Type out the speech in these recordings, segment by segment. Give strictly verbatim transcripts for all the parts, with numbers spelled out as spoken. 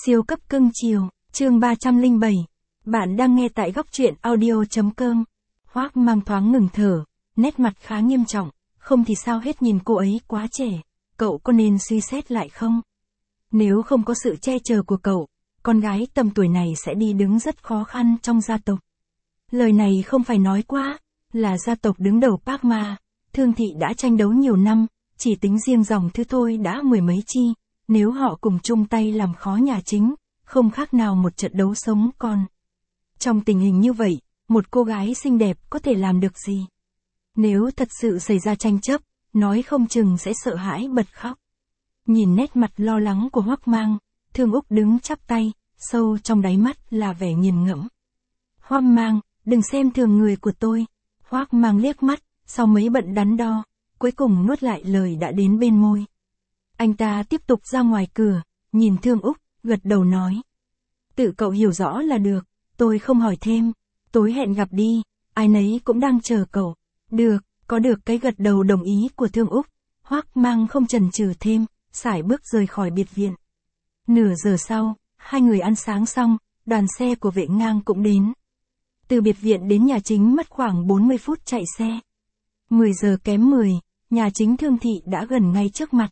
Siêu cấp cưng chiều, chương ba trăm lẻ bảy. Bạn đang nghe tại góc truyện audio.com. Hoác Mang thoáng ngừng thở, nét mặt khá nghiêm trọng, không thì sao hết, nhìn cô ấy quá trẻ, cậu có nên suy xét lại không? Nếu không có sự che chở của cậu, con gái tầm tuổi này sẽ đi đứng rất khó khăn trong gia tộc. Lời này không phải nói quá, là gia tộc đứng đầu Park Ma, Thương Thị đã tranh đấu nhiều năm, chỉ tính riêng dòng Thư thôi đã mười mấy chi. Nếu họ cùng chung tay làm khó nhà chính, không khác nào một trận đấu sống còn. Trong tình hình như vậy, một cô gái xinh đẹp có thể làm được gì? Nếu thật sự xảy ra tranh chấp, nói không chừng sẽ sợ hãi bật khóc. Nhìn nét mặt lo lắng của Hoác Mang, Thương Úc đứng chắp tay, sâu trong đáy mắt là vẻ nghiền ngẫm. Hoác Mang, đừng xem thường người của tôi. Hoác Mang liếc mắt, sau mấy bận đắn đo, cuối cùng nuốt lại lời đã đến bên môi. Anh ta tiếp tục ra ngoài cửa, nhìn Thương Úc, gật đầu nói. Tự cậu hiểu rõ là được, tôi không hỏi thêm, tối hẹn gặp đi, ai nấy cũng đang chờ cậu. Được, có được cái gật đầu đồng ý của Thương Úc, Hoác Mang không chần chừ thêm, sải bước rời khỏi biệt viện. Nửa giờ sau, hai người ăn sáng xong, đoàn xe của vệ ngang cũng đến. Từ biệt viện đến nhà chính mất khoảng bốn mươi phút chạy xe. mười giờ kém mười, nhà chính Thương Thị đã gần ngay trước mặt.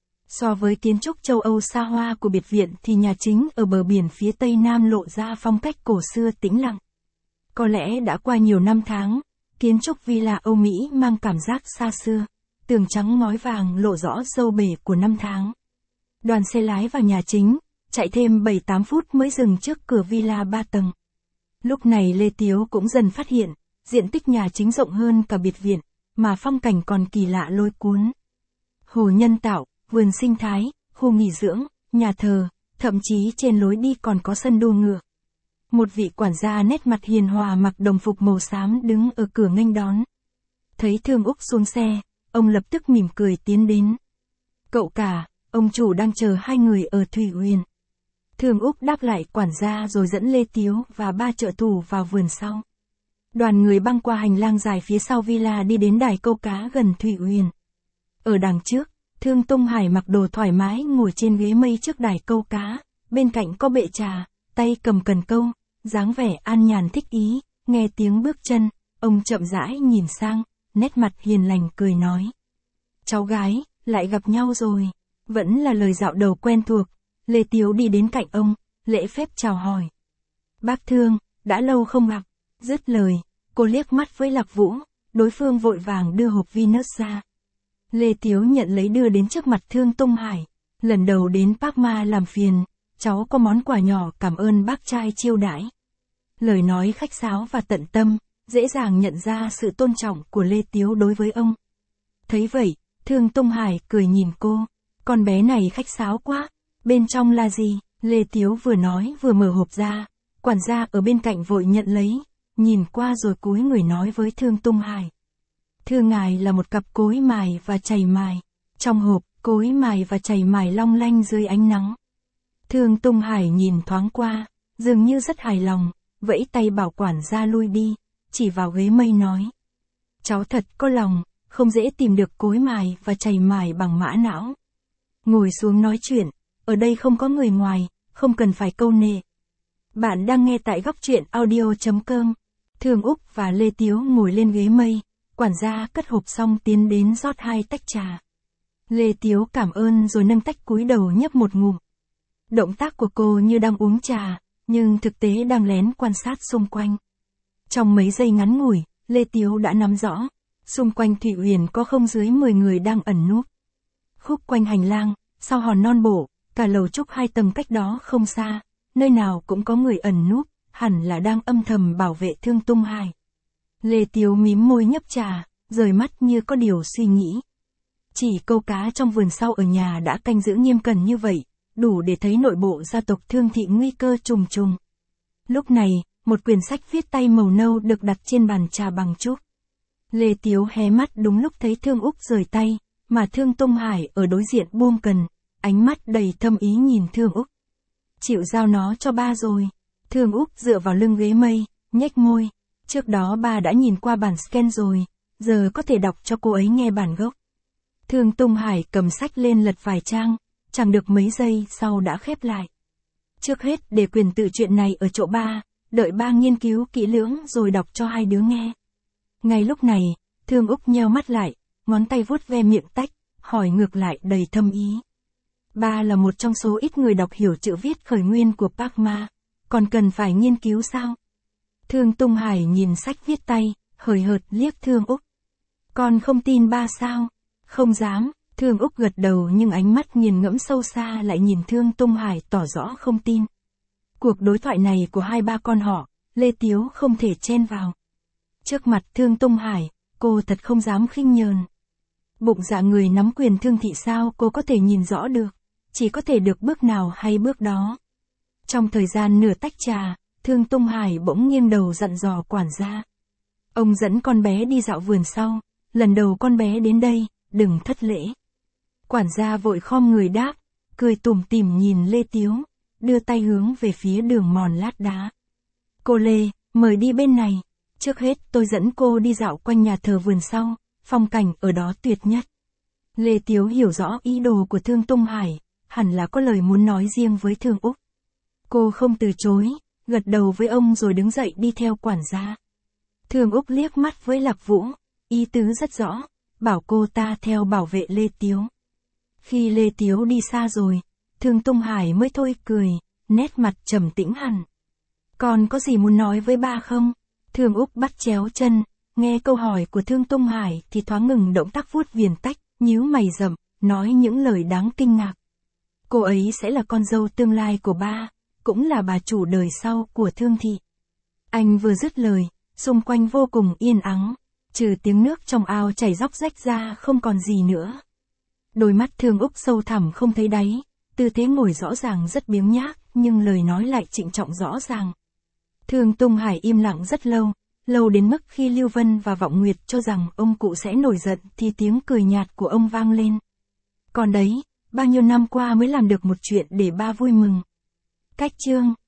So với kiến trúc châu Âu xa hoa của biệt viện thì nhà chính ở bờ biển phía tây nam lộ ra phong cách cổ xưa tĩnh lặng. Có lẽ đã qua nhiều năm tháng, kiến trúc villa Âu Mỹ mang cảm giác xa xưa, tường trắng ngói vàng lộ rõ dâu bể của năm tháng. Đoàn xe lái vào nhà chính, chạy thêm bảy tám phút mới dừng trước cửa villa ba tầng. Lúc này Lê Tiếu cũng dần phát hiện, diện tích nhà chính rộng hơn cả biệt viện, mà phong cảnh còn kỳ lạ lôi cuốn. Hồ nhân tạo, vườn sinh thái, khu nghỉ dưỡng, nhà thờ, thậm chí trên lối đi còn có sân đua ngựa. Một vị quản gia nét mặt hiền hòa mặc đồng phục màu xám đứng ở cửa nghênh đón. Thấy Thương Úc xuống xe, ông lập tức mỉm cười tiến đến. Cậu cả, ông chủ đang chờ hai người ở Thủy Uyển. Thương Úc đáp lại quản gia rồi dẫn Lê Tiếu và ba trợ thủ vào vườn sau. Đoàn người băng qua hành lang dài phía sau villa đi đến đài câu cá gần Thủy Uyển. Ở đằng trước, Thương Tung Hải mặc đồ thoải mái ngồi trên ghế mây trước đài câu cá, bên cạnh có bệ trà, tay cầm cần câu, dáng vẻ an nhàn thích ý, nghe tiếng bước chân, ông chậm rãi nhìn sang, nét mặt hiền lành cười nói. Cháu gái, lại gặp nhau rồi, vẫn là lời dạo đầu quen thuộc. Lê Tiếu đi đến cạnh ông, lễ phép chào hỏi. Bác Thương, đã lâu không gặp, dứt lời, cô liếc mắt với Lạc Vũ, đối phương vội vàng đưa hộp Venus ra. Lê Tiếu nhận lấy đưa đến trước mặt Thương Tung Hải. Lần đầu đến Park Ma làm phiền, cháu có món quà nhỏ cảm ơn bác trai chiêu đãi. Lời nói khách sáo và tận tâm, dễ dàng nhận ra sự tôn trọng của Lê Tiếu đối với ông. Thấy vậy, Thương Tung Hải cười nhìn cô. Con bé này khách sáo quá, bên trong là gì? Lê Tiếu vừa nói vừa mở hộp ra, quản gia ở bên cạnh vội nhận lấy, nhìn qua rồi cúi người nói với Thương Tung Hải. Thưa ngài là một cặp cối mài và chày mài. Trong hộp, cối mài và chày mài long lanh dưới ánh nắng. Thương Tung Hải nhìn thoáng qua, dường như rất hài lòng, vẫy tay bảo quản gia lui đi, chỉ vào ghế mây nói. Cháu thật có lòng, không dễ tìm được cối mài và chày mài bằng mã não. Ngồi xuống nói chuyện, ở đây không có người ngoài, không cần phải câu nệ. Bạn đang nghe tại góc truyện audio.com. Thương Úc và Lê Tiếu ngồi lên ghế mây. Quản gia cất hộp xong tiến đến rót hai tách trà. Lê Tiếu cảm ơn rồi nâng tách cúi đầu nhấp một ngụm. Động tác của cô như đang uống trà, nhưng thực tế đang lén quan sát xung quanh. Trong mấy giây ngắn ngủi, Lê Tiếu đã nắm rõ, xung quanh Thủy Uyển có không dưới mười người đang ẩn núp. Khúc quanh hành lang, sau hòn non bộ, cả lầu trúc hai tầng cách đó không xa, nơi nào cũng có người ẩn núp, hẳn là đang âm thầm bảo vệ Thương Tung Hải. Lê Tiếu mím môi nhấp trà, rời mắt như có điều suy nghĩ. Chỉ câu cá trong vườn sau ở nhà đã canh giữ nghiêm cẩn như vậy, đủ để thấy nội bộ gia tộc Thương Thị nguy cơ trùng trùng. Lúc này, một quyển sách viết tay màu nâu được đặt trên bàn trà bằng trúc. Lê Tiếu hé mắt đúng lúc thấy Thương Úc rời tay, mà Thương Tung Hải ở đối diện buông cần, ánh mắt đầy thâm ý nhìn Thương Úc. Chịu giao nó cho ba rồi. Thương Úc dựa vào lưng ghế mây, nhếch môi. Trước đó ba đã nhìn qua bản scan rồi, giờ có thể đọc cho cô ấy nghe bản gốc. Thương Tung Hải cầm sách lên lật vài trang, chẳng được mấy giây sau đã khép lại. Trước hết để quyền tự chuyện này ở chỗ ba, đợi ba nghiên cứu kỹ lưỡng rồi đọc cho hai đứa nghe. Ngay lúc này, Thương Úc nheo mắt lại, ngón tay vuốt ve miệng tách, hỏi ngược lại đầy thâm ý. Ba là một trong số ít người đọc hiểu chữ viết khởi nguyên của Park Ma, còn cần phải nghiên cứu sao? Thương Tung Hải nhìn sách viết tay, hời hợt liếc Thương Úc. Con không tin ba sao? Không dám, Thương Úc gật đầu nhưng ánh mắt nghiền ngẫm sâu xa lại nhìn Thương Tung Hải tỏ rõ không tin. Cuộc đối thoại này của hai ba con họ, Lê Tiếu không thể chen vào. Trước mặt Thương Tung Hải, cô thật không dám khinh nhờn. Bụng dạ người nắm quyền thương thị sao cô có thể nhìn rõ được, chỉ có thể được bước nào hay bước đó. Trong thời gian nửa tách trà, Thương Tung Hải bỗng nghiêng đầu dặn dò quản gia. Ông dẫn con bé đi dạo vườn sau, lần đầu con bé đến đây, đừng thất lễ. Quản gia vội khom người đáp, cười tủm tỉm nhìn Lê Tiếu, đưa tay hướng về phía đường mòn lát đá. Cô Lê, mời đi bên này, trước hết tôi dẫn cô đi dạo quanh nhà thờ vườn sau, phong cảnh ở đó tuyệt nhất. Lê Tiếu hiểu rõ ý đồ của Thương Tung Hải, hẳn là có lời muốn nói riêng với Thương Úc. Cô không từ chối, gật đầu với ông rồi đứng dậy đi theo quản gia. Thương Úc liếc mắt với Lạc Vũ, ý tứ rất rõ, bảo cô ta theo bảo vệ Lê Tiếu. Khi Lê Tiếu đi xa rồi, Thương Tung Hải mới thôi cười, nét mặt trầm tĩnh hẳn. Còn có gì muốn nói với ba không? Thương Úc bắt chéo chân, nghe câu hỏi của Thương Tung Hải thì thoáng ngừng động tác vuốt viền tách, nhíu mày rậm, nói những lời đáng kinh ngạc. Cô ấy sẽ là con dâu tương lai của ba, cũng là bà chủ đời sau của Thương thị. Anh vừa dứt lời, xung quanh vô cùng yên ắng, trừ tiếng nước trong ao chảy róc rách ra không còn gì nữa. Đôi mắt Thương Úc sâu thẳm không thấy đáy, tư thế ngồi rõ ràng rất biếng nhác, nhưng lời nói lại trịnh trọng rõ ràng. Thương Tung Hải im lặng rất lâu, lâu đến mức khi Lưu Vân và Vọng Nguyệt cho rằng ông cụ sẽ nổi giận thì tiếng cười nhạt của ông vang lên. Còn đấy, bao nhiêu năm qua mới làm được một chuyện để ba vui mừng. Cách chương